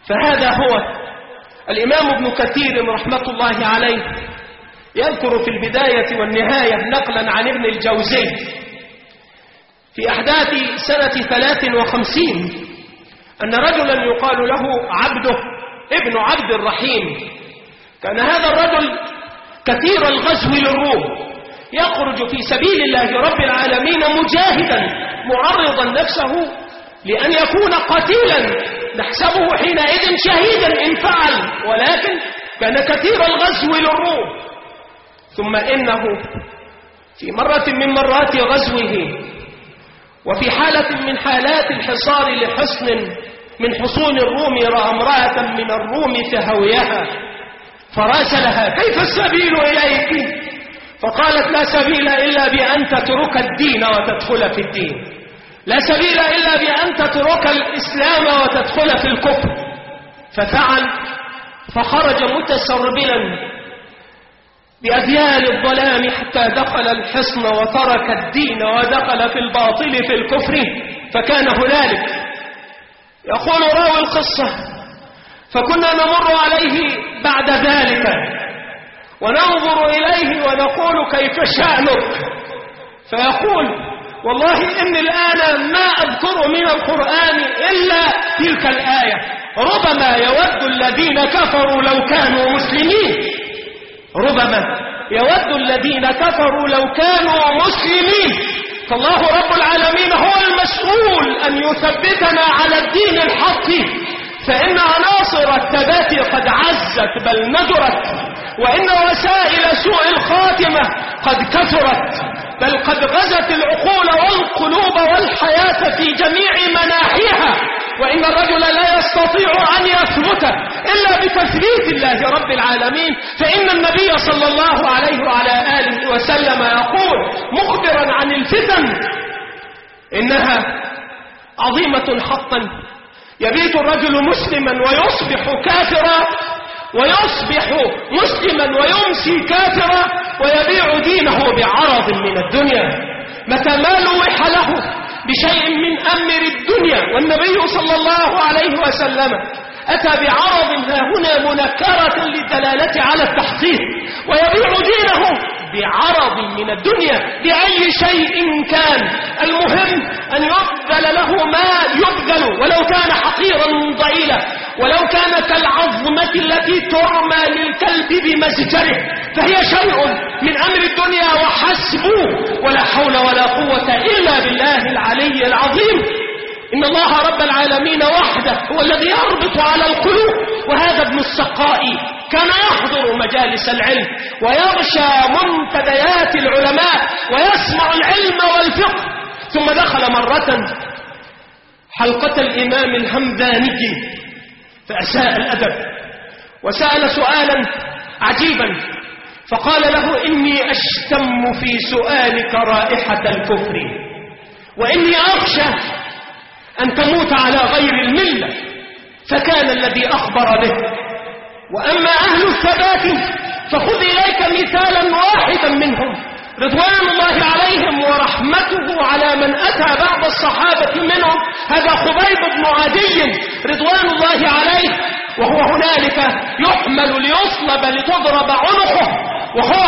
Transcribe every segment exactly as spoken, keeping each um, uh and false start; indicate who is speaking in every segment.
Speaker 1: فهذا هو الإمام ابن كثير رحمة الله عليه يذكر في البداية والنهاية نقلا عن ابن الجوزي في أحداث سنة ثلاث وخمسين أن رجلا يقال له عبده ابن عبد الرحيم. كان هذا الرجل كثير الغزو للروم، يخرج في سبيل الله رب العالمين مجاهدا معرضا نفسه لأن يكون قتيلا، نحسبه حينئذ شهيدا إن فعل، ولكن كان كثير الغزو للروم. ثم إنه في مرة من مرات غزوه وفي حالة من حالات الحصار لحصن من حصون الروم رأى امرأة من الروم تهويها فراسلها: كيف السبيل إليك؟ فقالت: لا سبيل إلا بأن تترك الدين وتدخل في الدين، لا سبيل إلا بأن تترك الإسلام وتدخل في الكفر. ففعل، فخرج متسربلا بأديان الظلام حتى دخل الحصن وترك الدين ودخل في الباطل في الكفر. فكان هنالك يقول راوي القصة: فكنا نمر عليه بعد ذلك وننظر إليه ونقول: كيف شأنك؟ فيقول: والله إني الآن ما أذكر من القرآن إلا تلك الآية: ربما يود الذين كفروا لو كانوا مسلمين، ربما يود الذين كفروا لو كانوا مسلمين. فالله رب العالمين هو المسؤول أن يثبتنا على الدين الحق، فإن عناصر الثبات قد عزت بل ندرت، وإن وسائل سوء الخاتمة قد كثرت بل قد غزت العقول والقلوب والحياة في جميع مناحيها، وإن الرجل لا يستطيع أن يثبت إلا بتثبيت الله رب العالمين. فإن النبي صلى الله عليه وعلى آله وسلم يقول مخبرا عن الفتن: إنها عظيمة حقا، يبيت الرجل مسلما ويصبح كافرا، ويصبح مسلما ويمسي كافرا، ويبيع دينه بعرض من الدنيا. متى ما لوح له بشيء من أمر الدنيا، والنبي صلى الله عليه وسلم أتى بعرض ها هنا منكرة للدلالة على التحقيق، ويبيع دينه بعرض من الدنيا بأي شيء كان، المهم أن يبذل له ما يبذل ولو كان حقيرا ضئيلا، ولو كان كالعظمة التي تعمى للكلب بمسجره، فهي شيء من أمر الدنيا وحسبه، ولا حول ولا قوة إلا بالله العلي العظيم. إن الله رب العالمين وحده هو الذي يربط على القلوب. وهذا ابن السقاء كان يحضر مجالس العلم ويغشى منتديات العلماء ويسمع العلم والفقه، ثم دخل مرة حلقة الإمام الهمداني فأساء الأدب وسأل سؤالا عجيبا، فقال له: إني أشتم في سؤالك رائحة الكفر، وإني أخشى أن تموت على غير الملة. فكان الذي أخبر به. وأما أهل الثبات فخذ إليك مثالا واحدا منهم رضوان الله عليهم ورحمته على من أتى بعض الصحابة منهم، هذا خبيب بن عدي رضوان الله عليه، وهو هنالك يحمل ليصلب لتضرب عنقه، وهو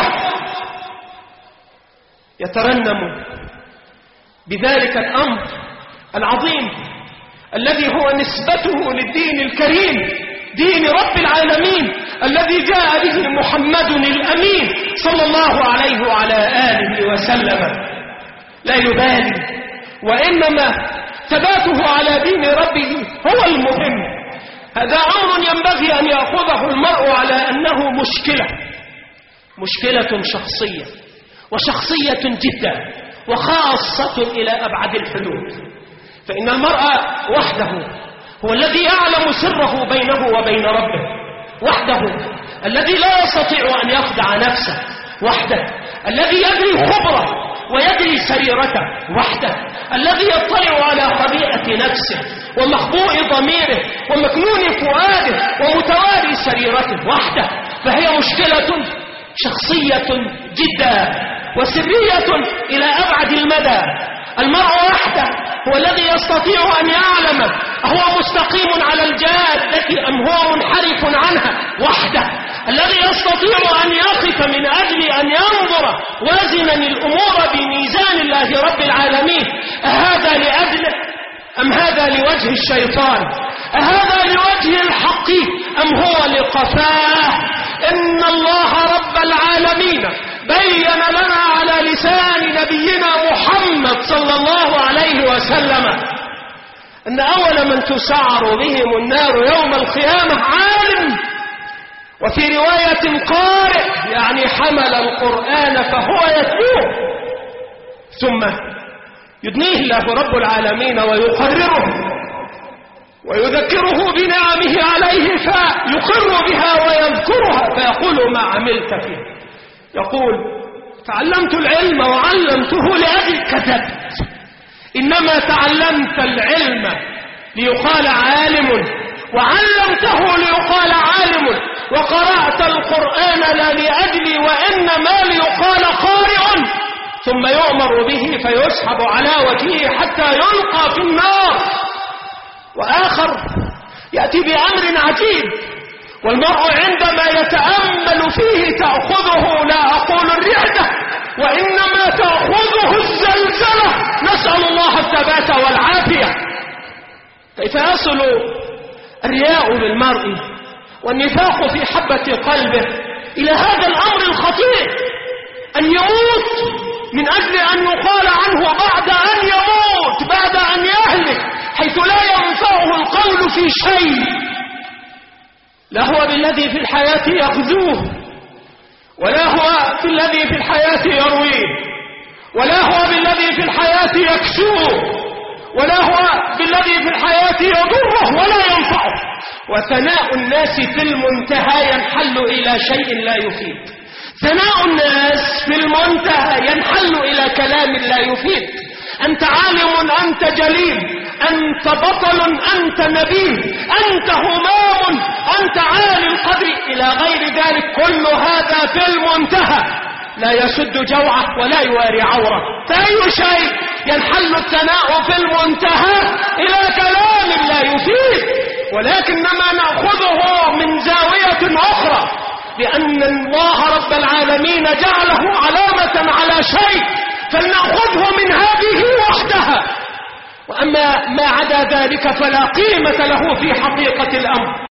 Speaker 1: يترنم بذلك الأمر العظيم الذي هو نسبته للدين الكريم، دين رب العالمين الذي جاء به محمد الأمين صلى الله عليه وعلى آله وسلم. لا يبالي، وإنما ثباته على دين ربه هو المهم. هذا أمر ينبغي أن يأخذه المرء على أنه مشكلة، مشكلة شخصية، وشخصية جدا، وخاصة إلى أبعد الحدود. فإن المرء وحده هو الذي يعلم سره بينه وبين ربه، وحده الذي لا يستطيع أن يخدع نفسه، وحده الذي يدري خبره ويدري سريرته، وحده الذي يطلع على خبيئة نفسه ومخبوء ضميره ومكنون فؤاده ومتواري سريرته، وحده. فهي مشكلة شخصية جدا وسرية إلى أبعد المدى. المرء وحده هو الذي يستطيع أن يعلم هو مستقيم على الجادة الآية أم هو منحرف عنها وحده؟ الذي يستطيع أن يقف من أجل أن ينظر وازنا الأمور بميزان الله رب العالمين، أهذا لأجله أم هذا لوجه الشيطان؟ أهذا لوجه الحق أم هو لقفاه؟ إن الله رب العالمين بين لنا على لسان نبينا محمد صلى الله عليه وسلم أن أول من تسعر بهم النار يوم القيامة عالم، وفي رواية قارئ، يعني حمل القرآن فهو يتلوه، ثم يدنيه الله رب العالمين ويقرره ويذكره بنعمه عليه فيقر بها ويذكرها فيقول ما عملت فيه. يقول تعلمت العلم وعلمته لأجل كذبت، إنما تعلمت العلم ليقال عالم وعلمته ليقال عالم، وقرأت القرآن لا لأجلي وإنما ليقال قارئ، ثم يؤمر به فيسحب على وجهه حتى يلقى في النار. وآخر يأتي بأمر عجيب، والمرء عندما يتأمل فيه تأخذه لا أقول الرعدة وإنما تأخذه الزلزلة، نسأل الله الثبات والعافية. كيف يصل الرياء للمرء والنفاق في حبة قلبه إلى هذا الأمر الخطير، أن يموت من أجل أن يقال عنه بعد أن يموت، بعد أن يهلك، حيث لا ينفعه القول في شيء، لا هو بالذي في الحياة يغزوه، ولا هو بالذي في الحياة يرويه، ولا هو بالذي في الحياة يكسوه، ولا هو بالذي في الحياة يضره ولا ينفعه. وثناء الناس في المنتهى ينحل إلى شيء لا يفيد، ثناء الناس في المنتهى ينحل إلى كلام لا يفيد. أنت عالم، أنت جليل، أنت بطل، أنت نبيل، أنت همام، أنت عالي القدر، إلى غير ذلك. كل هذا في المنتهى لا يسد جوعه ولا يواري عوره. فأي شيء ينحل الثناء في المنتهى إلى كلام لا يفيد، ولكنما نأخذه من زاوية أخرى، لأن الله رب العالمين جعله علامة على شيء، فلنأخذه من هذه وحدها، وأما ما عدا ذلك فلا قيمة له في حقيقة الأمر.